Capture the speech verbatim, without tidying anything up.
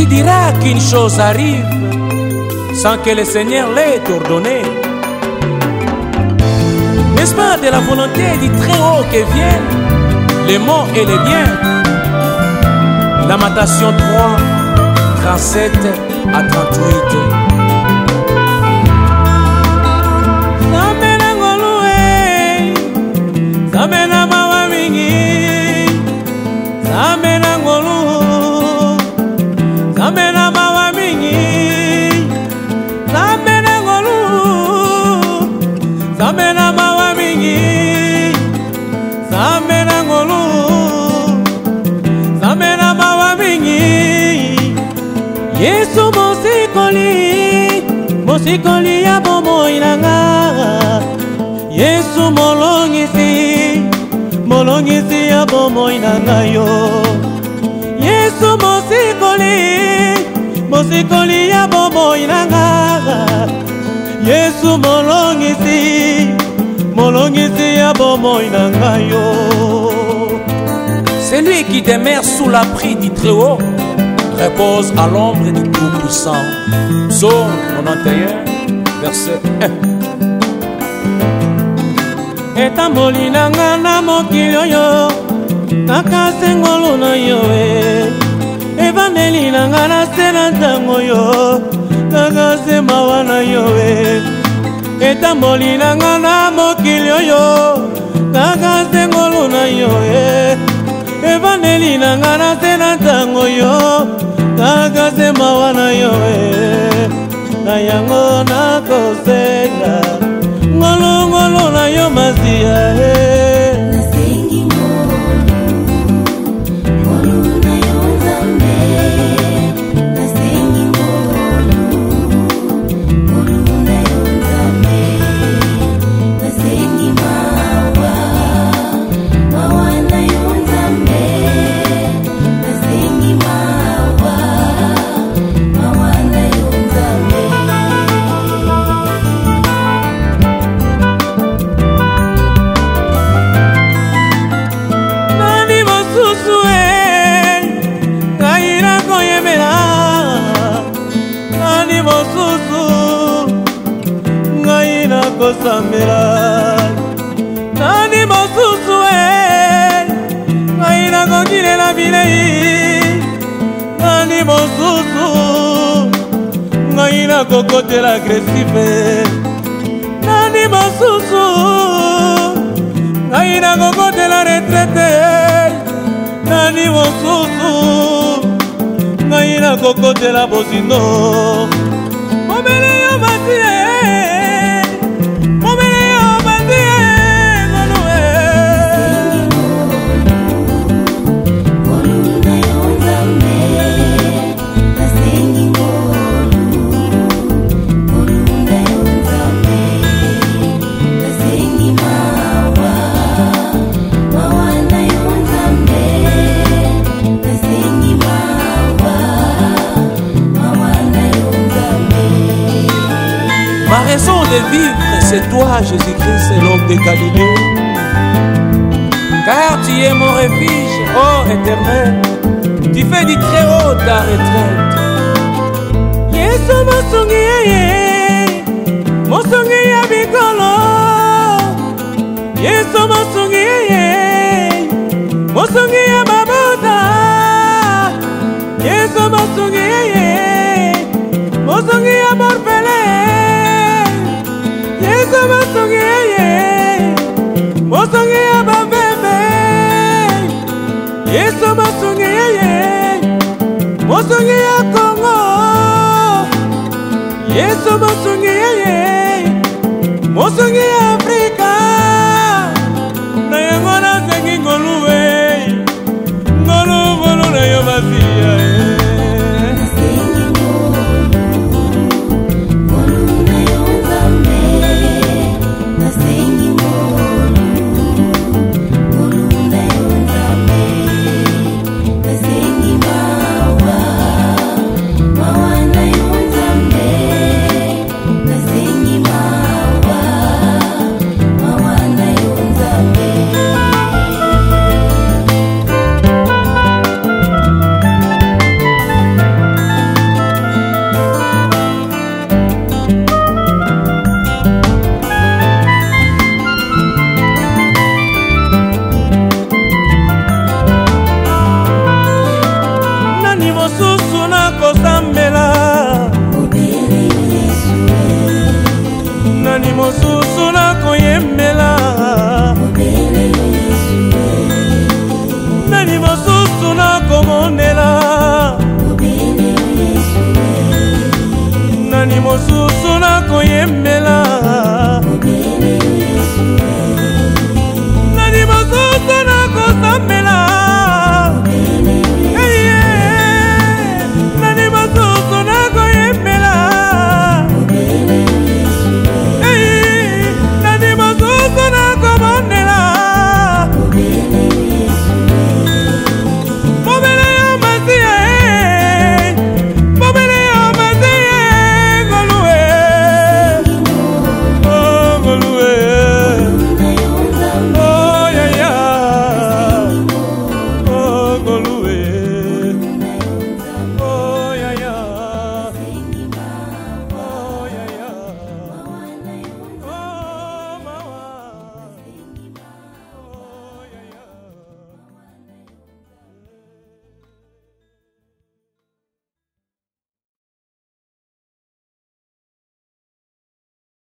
Qui dira qu'une chose arrive sans que le Seigneur l'ait ordonné? N'est-ce pas de la volonté du Très-Haut que viennent les mots et les biens? Lamentation trois, trente-sept à trente-huit. Zamena mawa mingi, zamena ngolu, zamena mawa mingi, zamena ngolu, zamena mawa mingi, zamena ngolu, zamena mawa mingi. Yesu mosikoli, mosikoli ya bomo inanga. Yesu molongisi, molongisi ya bomoi nanga yo. Yesu mosikoli, mosikoli ya bomoi nanga. Yesu molongisi, molongisi ya bomoi nanga yo. Celui qui demeure sous l'abri du Très-Haut repose à l'ombre du Tout-Puissant. Psaume quatre-vingt et un, verset un. Etamboli nanga na mokili oyo nakase ngolu na yo e. Evangeli nanga na se na ntango yo nakase mawa na yo e. Etamboli nanga na mokili oyo nakase ngolu na yo e. Evangeli nanga na se na ntango yo nakase mawa na yo e. Na yango nakosenga ngolo ngolo na yo masia he. Nasengi ngolo, ngolo na yo nzambe. Nasengi ngolo, ngolo na yo nzambe. Nasengi mawa, mawa na yo nzambe. Nasengi mawa, mawa na yo nzambe. Samira nani mosusu e ngai na kokile na bilei nani mosusu ngai na kokotela agresive nani mosusu ngai na kokotela retraite nani mosusu ngai na kokotela bozino momele yo masie. Ma raison de vivre, c'est toi, Jésus-Christ, c'est l'homme de Galilée. Car tu es mon refuge, ô Éternel. Tu fais du Très-Haut ta retraite. Yesu mosungi ye, mosungi ya bikolo. Yesu mosungi ye, mosungi ya mabuta. Yesu mosungi ye, mosungi ya morpele. Yesu mosungi ye, mosungi ya babebe. Yesu mosungi ye, mosungi ya Kongo. Yesu mosungi